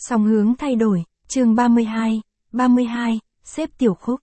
Song hướng thay đổi, chương 32, xếp tiểu khúc.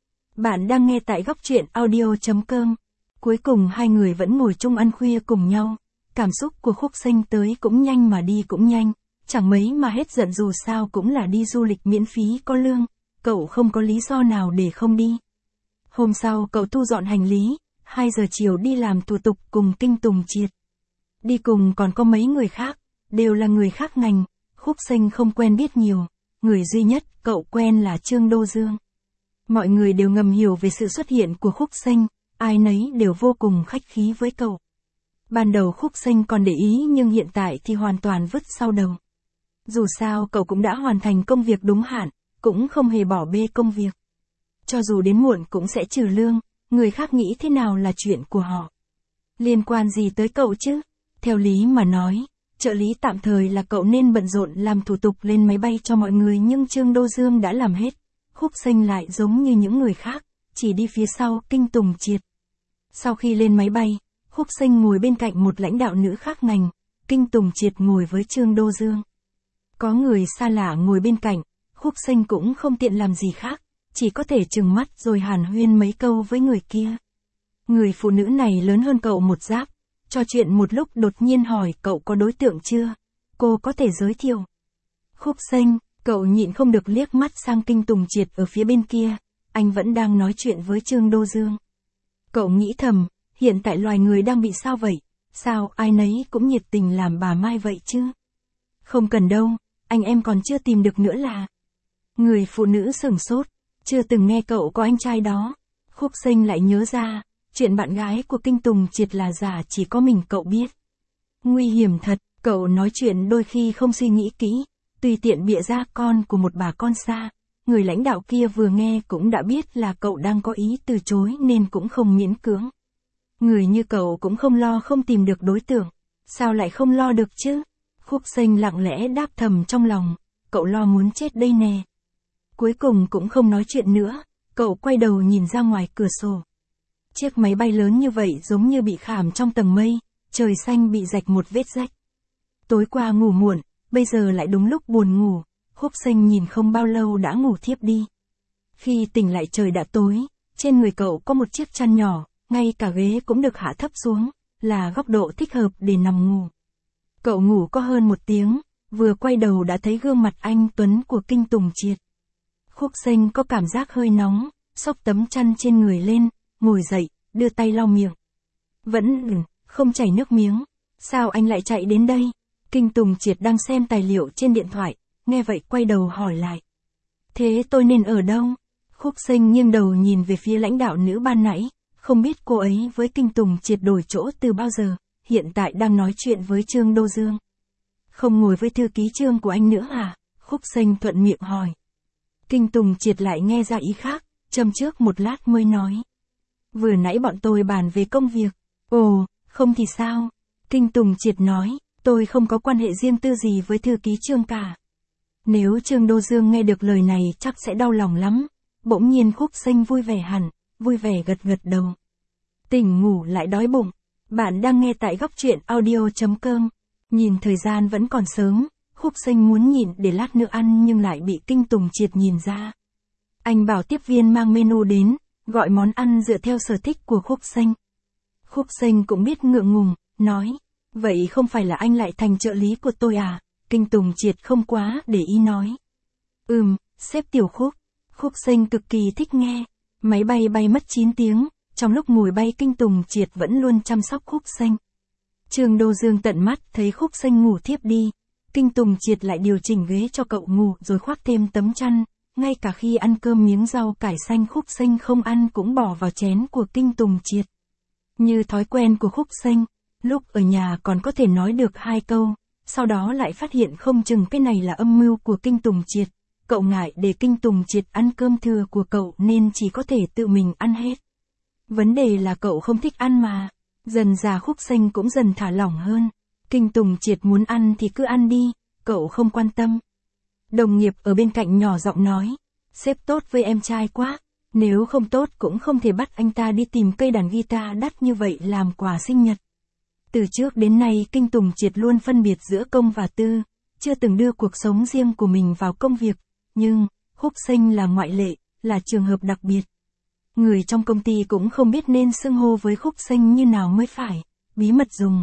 Bạn đang nghe tại góc truyện audio.com. Cuối cùng hai người vẫn ngồi chung ăn khuya cùng nhau. Cảm xúc của Khúc Sinh tới cũng nhanh mà đi cũng nhanh. Chẳng mấy mà hết giận, dù sao cũng là đi du lịch miễn phí có lương. Cậu không có lý do nào để không đi. Hôm sau cậu thu dọn hành lý, 2 giờ chiều đi làm thủ tục cùng Kinh Tùng Triệt. Đi cùng còn có mấy người khác, đều là người khác ngành. Khúc Sinh không quen biết nhiều, người duy nhất cậu quen là Trương Đô Dương. Mọi người đều ngầm hiểu về sự xuất hiện của Khúc Sinh, ai nấy đều vô cùng khách khí với cậu. Ban đầu Khúc Sinh còn để ý nhưng hiện tại thì hoàn toàn vứt sau đầu. Dù sao cậu cũng đã hoàn thành công việc đúng hạn, cũng không hề bỏ bê công việc. Cho dù đến muộn cũng sẽ trừ lương, người khác nghĩ thế nào là chuyện của họ. Liên quan gì tới cậu chứ? Theo lý mà nói, trợ lý tạm thời là cậu nên bận rộn làm thủ tục lên máy bay cho mọi người, nhưng Trương Đô Dương đã làm hết. Khúc Sinh lại giống như những người khác, chỉ đi phía sau Kinh Tùng Triệt. Sau khi lên máy bay, Khúc Sinh ngồi bên cạnh một lãnh đạo nữ khác ngành, Kinh Tùng Triệt ngồi với Trương Đô Dương. Có người xa lạ ngồi bên cạnh, Khúc Sinh cũng không tiện làm gì khác, chỉ có thể trừng mắt rồi hàn huyên mấy câu với người kia. Người phụ nữ này lớn hơn cậu một giáp, trò chuyện một lúc đột nhiên hỏi cậu có đối tượng chưa, cô có thể giới thiệu. Khúc Sinh, cậu nhịn không được liếc mắt sang Kinh Tùng Triệt ở phía bên kia, anh vẫn đang nói chuyện với Trương Đô Dương. Cậu nghĩ thầm, hiện tại loài người đang bị sao vậy, sao ai nấy cũng nhiệt tình làm bà Mai vậy chứ? Không cần đâu, anh em còn chưa tìm được nữa là. Người phụ nữ sửng sốt, chưa từng nghe cậu có anh trai đó. Khúc Sinh lại nhớ ra, chuyện bạn gái của Kinh Tùng Triệt là giả chỉ có mình cậu biết. Nguy hiểm thật, cậu nói chuyện đôi khi không suy nghĩ kỹ, tùy tiện bịa ra con của một bà con xa. Người lãnh đạo kia vừa nghe cũng đã biết là cậu đang có ý từ chối nên cũng không miễn cưỡng. Người như cậu cũng không lo không tìm được đối tượng, sao lại không lo được chứ? Khúc Sinh lặng lẽ đáp thầm trong lòng, cậu lo muốn chết đây nè. Cuối cùng cũng không nói chuyện nữa, cậu quay đầu nhìn ra ngoài cửa sổ. Chiếc máy bay lớn như vậy giống như bị khảm trong tầng mây, trời xanh bị rạch một vết rách. Tối qua ngủ muộn, bây giờ lại đúng lúc buồn ngủ, Khúc Sinh nhìn không bao lâu đã ngủ thiếp đi. Khi tỉnh lại trời đã tối, trên người cậu có một chiếc chăn nhỏ, ngay cả ghế cũng được hạ thấp xuống, là góc độ thích hợp để nằm ngủ. Cậu ngủ có hơn 1 tiếng, vừa quay đầu đã thấy gương mặt anh tuấn của Kinh Tùng Triệt. Khúc Sinh có cảm giác hơi nóng, xốc tấm chăn trên người lên, ngồi dậy, đưa tay lau miệng. Vẫn không chảy nước miếng, sao anh lại chạy đến đây? Kinh Tùng Triệt đang xem tài liệu trên điện thoại, nghe vậy quay đầu hỏi lại. Thế tôi nên ở đâu? Khúc Sinh nghiêng đầu nhìn về phía lãnh đạo nữ ban nãy, không biết cô ấy với Kinh Tùng Triệt đổi chỗ từ bao giờ, hiện tại đang nói chuyện với Trương Đô Dương. Không ngồi với thư ký Trương của anh nữa à? Khúc Sinh thuận miệng hỏi. Kinh Tùng Triệt lại nghe ra ý khác, châm trước một lát mới nói. Vừa nãy bọn tôi bàn về công việc. Ồ, không thì sao? Kinh Tùng Triệt nói, tôi không có quan hệ riêng tư gì với thư ký Trương cả. Nếu Trương Đô Dương nghe được lời này chắc sẽ đau lòng lắm. Bỗng nhiên Khúc Sinh vui vẻ hẳn, vui vẻ gật gật đầu. Tỉnh ngủ lại đói bụng. Bạn đang nghe tại góc truyện audio.com. Nhìn thời gian vẫn còn sớm, Khúc Sinh muốn nhịn để lát nữa ăn nhưng lại bị Kinh Tùng Triệt nhìn ra. Anh bảo tiếp viên mang menu đến, gọi món ăn dựa theo sở thích của Khúc Sinh. Khúc Sinh cũng biết ngượng ngùng, nói, vậy không phải là anh lại thành trợ lý của tôi à? Kinh Tùng Triệt không quá để ý nói. Xếp tiểu Khúc. Khúc Sinh cực kỳ thích nghe. Máy bay bay mất 9 tiếng, trong lúc ngồi bay Kinh Tùng Triệt vẫn luôn chăm sóc Khúc Sinh. Trương Đô Dương tận mắt thấy Khúc Sinh ngủ thiếp đi. Kinh Tùng Triệt lại điều chỉnh ghế cho cậu ngủ rồi khoác thêm tấm chăn. Ngay cả khi ăn cơm miếng rau cải xanh Khúc Sinh không ăn cũng bỏ vào chén của Kinh Tùng Triệt. Như thói quen của Khúc Sinh, lúc ở nhà còn có thể nói được 2 câu, sau đó lại phát hiện không chừng cái này là âm mưu của Kinh Tùng Triệt. Cậu ngại để Kinh Tùng Triệt ăn cơm thừa của cậu nên chỉ có thể tự mình ăn hết. Vấn đề là cậu không thích ăn mà. Dần dà Khúc Sinh cũng dần thả lỏng hơn. Kinh Tùng Triệt muốn ăn thì cứ ăn đi, cậu không quan tâm. Đồng nghiệp ở bên cạnh nhỏ giọng nói, sếp tốt với em trai quá, nếu không tốt cũng không thể bắt anh ta đi tìm cây đàn guitar đắt như vậy làm quà sinh nhật. Từ trước đến nay Kinh Tùng Triệt luôn phân biệt giữa công và tư, chưa từng đưa cuộc sống riêng của mình vào công việc, nhưng, Khúc Sinh là ngoại lệ, là trường hợp đặc biệt. Người trong công ty cũng không biết nên xưng hô với Khúc Sinh như nào mới phải, bí mật dùng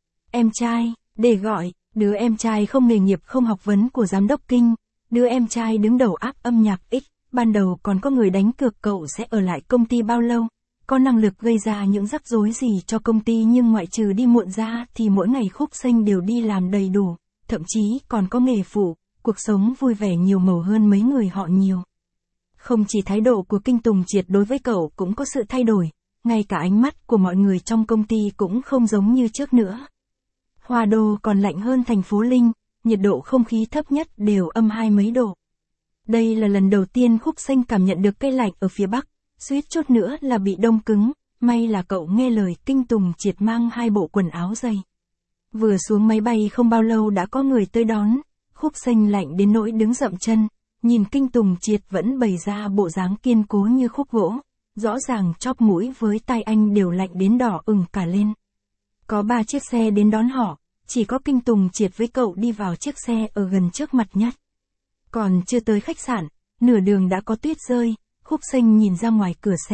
em trai, để gọi, đứa em trai không nghề nghiệp không học vấn của giám đốc Kinh, đứa em trai đứng đầu app âm nhạc X, ban đầu còn có người đánh cược cậu sẽ ở lại công ty bao lâu, có năng lực gây ra những rắc rối gì cho công ty, nhưng ngoại trừ đi muộn ra thì mỗi ngày Khúc Sinh đều đi làm đầy đủ, thậm chí còn có nghề phụ, cuộc sống vui vẻ nhiều màu hơn mấy người họ nhiều. Không chỉ thái độ của Kinh Tùng Triệt đối với cậu cũng có sự thay đổi, ngay cả ánh mắt của mọi người trong công ty cũng không giống như trước nữa. Hoa Đô còn lạnh hơn thành phố Linh, nhiệt độ không khí thấp nhất đều âm 20 mấy độ. Đây là lần đầu tiên Khúc Sinh cảm nhận được cái lạnh ở phía Bắc, suýt chút nữa là bị đông cứng, may là cậu nghe lời Kinh Tùng Triệt mang 2 bộ quần áo dày. Vừa xuống máy bay không bao lâu đã có người tới đón, Khúc Sinh lạnh đến nỗi đứng dậm chân, nhìn Kinh Tùng Triệt vẫn bày ra bộ dáng kiên cố như khúc gỗ, rõ ràng chóp mũi với tai anh đều lạnh đến đỏ ửng cả lên. Có 3 chiếc xe đến đón họ, chỉ có Kinh Tùng Triệt với cậu đi vào chiếc xe ở gần trước mặt nhất. Còn chưa tới khách sạn, nửa đường đã có tuyết rơi, Khúc Sinh nhìn ra ngoài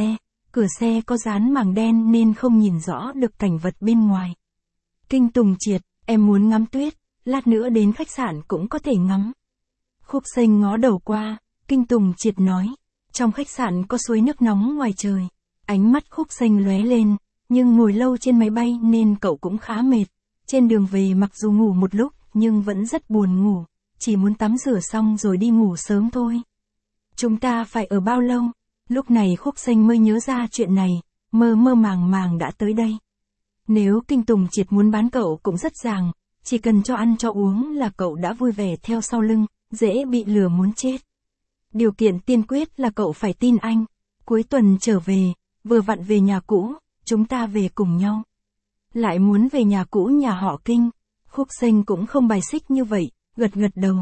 cửa xe có dán màng đen nên không nhìn rõ được cảnh vật bên ngoài. Kinh Tùng Triệt, em muốn ngắm tuyết, lát nữa đến khách sạn cũng có thể ngắm. Khúc Sinh ngó đầu qua, Kinh Tùng Triệt nói, trong khách sạn có suối nước nóng ngoài trời. Ánh mắt Khúc Sinh lóe lên, nhưng ngồi lâu trên máy bay nên cậu cũng khá mệt. Trên đường về mặc dù ngủ một lúc nhưng vẫn rất buồn ngủ, chỉ muốn tắm rửa xong rồi đi ngủ sớm thôi. Chúng ta phải ở bao lâu? Lúc này Khúc Sinh mới nhớ ra chuyện này, mơ mơ màng màng đã tới đây. Nếu Kinh Tùng Triệt muốn bán cậu cũng rất ràng, chỉ cần cho ăn cho uống là cậu đã vui vẻ theo sau lưng, dễ bị lừa muốn chết. Điều kiện tiên quyết là cậu phải tin anh. Cuối tuần trở về, vừa vặn về nhà cũ, chúng ta về cùng nhau. Lại muốn về nhà cũ nhà họ Kinh. Khúc Sinh cũng không bài xích như vậy, gật gật đầu.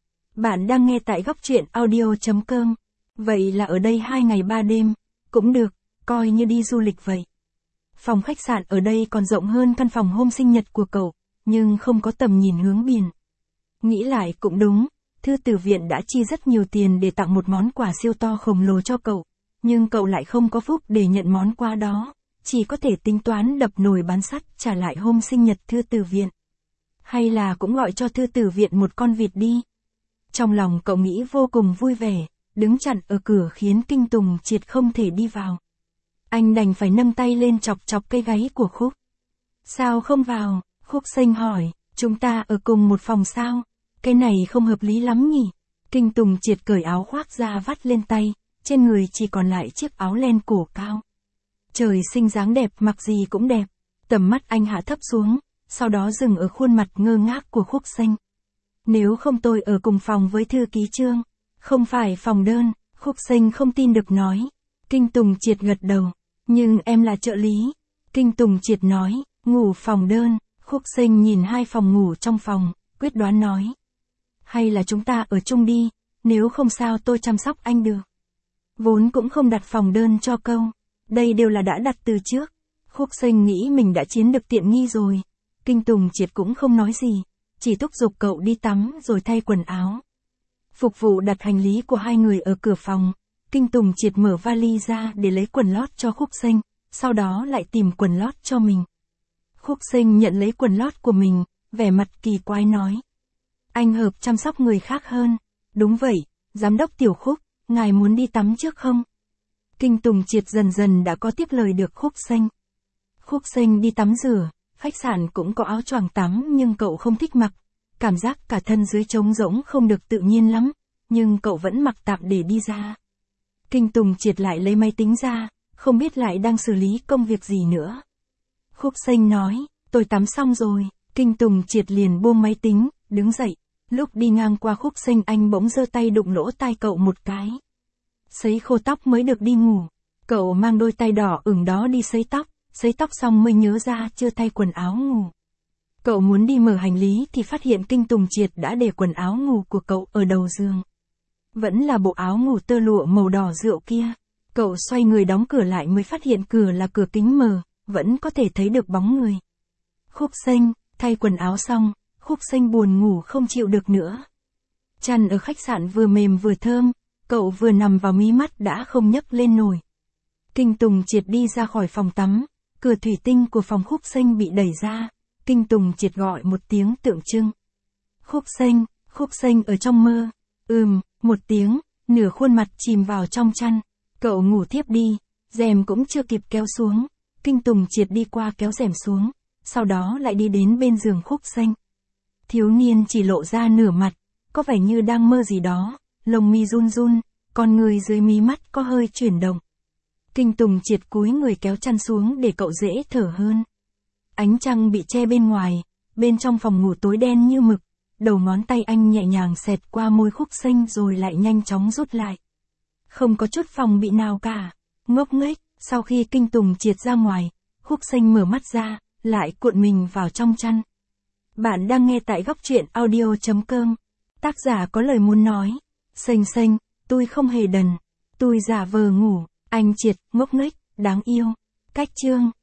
Bạn đang nghe tại góc truyện audio.com. Vậy là ở đây 2 ngày 3 đêm, cũng được, coi như đi du lịch vậy. Phòng khách sạn ở đây còn rộng hơn căn phòng hôm sinh nhật của cậu, nhưng không có tầm nhìn hướng biển. Nghĩ lại cũng đúng, Thư Tử Viện đã chi rất nhiều tiền để tặng một món quà siêu to khổng lồ cho cậu, nhưng cậu lại không có phúc để nhận món quà đó, chỉ có thể tính toán đập nồi bán sắt trả lại hôm sinh nhật Thư Tử Viện. Hay là cũng gọi cho Thư Tử Viện một con vịt đi. Trong lòng cậu nghĩ vô cùng vui vẻ, đứng chặn ở cửa khiến Kinh Tùng Triệt không thể đi vào. Anh đành phải nâng tay lên chọc chọc cây gáy của Khúc. Sao không vào? Khúc Sinh hỏi, chúng ta ở cùng một phòng sao? Cái này không hợp lý lắm nhỉ? Kinh Tùng Triệt cởi áo khoác ra vắt lên tay, trên người chỉ còn lại chiếc áo len cổ cao. Trời sinh dáng đẹp mặc gì cũng đẹp. Tầm mắt anh hạ thấp xuống, sau đó dừng ở khuôn mặt ngơ ngác của Khúc Sinh. Nếu không tôi ở cùng phòng với thư ký Trương. Không phải phòng đơn, Khúc Sinh không tin được nói. Kinh Tùng Triệt gật đầu. Nhưng em là trợ lý. Kinh Tùng Triệt nói, ngủ phòng đơn. Khúc Sinh nhìn 2 phòng ngủ trong phòng, quyết đoán nói. Hay là chúng ta ở chung đi, nếu không sao tôi chăm sóc anh được. Vốn cũng không đặt phòng đơn cho câu. Đây đều là đã đặt từ trước. Khúc Sinh nghĩ mình đã chiếm được tiện nghi rồi. Kinh Tùng Triệt cũng không nói gì, chỉ thúc giục cậu đi tắm rồi thay quần áo. Phục vụ đặt hành lý của 2 người ở cửa phòng. Kinh Tùng Triệt mở vali ra để lấy quần lót cho Khúc Sinh, sau đó lại tìm quần lót cho mình. Khúc Sinh nhận lấy quần lót của mình, vẻ mặt kỳ quái nói. Anh hợp chăm sóc người khác hơn. Đúng vậy, giám đốc Tiểu Khúc, ngài muốn đi tắm trước không? Kinh Tùng Triệt dần dần đã có tiếp lời được Khúc Sinh. Khúc Sinh đi tắm rửa, khách sạn cũng có áo choàng tắm nhưng cậu không thích mặc. Cảm giác cả thân dưới trống rỗng không được tự nhiên lắm, nhưng cậu vẫn mặc tạm để đi ra. Kinh Tùng Triệt lại lấy máy tính ra, không biết lại đang xử lý công việc gì nữa. Khúc Sinh nói, tôi tắm xong rồi. Kinh Tùng Triệt liền buông máy tính, đứng dậy. Lúc đi ngang qua Khúc Sinh anh bỗng giơ tay đụng lỗ tai cậu một cái. Sấy khô tóc mới được đi ngủ. Cậu mang đôi tay đỏ ửng đó đi sấy tóc xong mới nhớ ra chưa thay quần áo ngủ. Cậu muốn đi mở hành lý thì phát hiện Kinh Tùng Triệt đã để quần áo ngủ của cậu ở đầu giường. Vẫn là bộ áo ngủ tơ lụa màu đỏ rượu kia. Cậu xoay người đóng cửa lại mới phát hiện cửa là cửa kính mờ, vẫn có thể thấy được bóng người. Khúc Sinh, thay quần áo xong, Khúc Xanh buồn ngủ không chịu được nữa. Chăn ở khách sạn vừa mềm vừa thơm, cậu vừa nằm vào mí mắt đã không nhấc lên nổi. Kinh Tùng Triệt đi ra khỏi phòng tắm, cửa thủy tinh của phòng Khúc Xanh bị đẩy ra, Kinh Tùng Triệt gọi một tiếng tượng trưng. Khúc Xanh ở trong mơ. Một tiếng, nửa khuôn mặt chìm vào trong chăn, cậu ngủ thiếp đi, rèm cũng chưa kịp kéo xuống, Kinh Tùng Triệt đi qua kéo rèm xuống, sau đó lại đi đến bên giường Khúc Xanh. Thiếu niên chỉ lộ ra nửa mặt, có vẻ như đang mơ gì đó, lông mi run run, con người dưới mí mắt có hơi chuyển động. Kinh Tùng Triệt cúi người kéo chăn xuống để cậu dễ thở hơn. Ánh trăng bị che bên ngoài, bên trong phòng ngủ tối đen như mực, đầu ngón tay anh nhẹ nhàng xẹt qua môi Khúc Xanh rồi lại nhanh chóng rút lại. Không có chút phòng bị nào cả. Ngốc nghếch, sau khi Kinh Tùng Triệt ra ngoài, Khúc Xanh mở mắt ra, lại cuộn mình vào trong chăn. Bạn đang nghe tại góc truyện audio.com. Tác giả có lời muốn nói. Xanh, tôi không hề đần. Tôi giả vờ ngủ. Anh Triệt, ngốc nghếch, đáng yêu. Cách chương.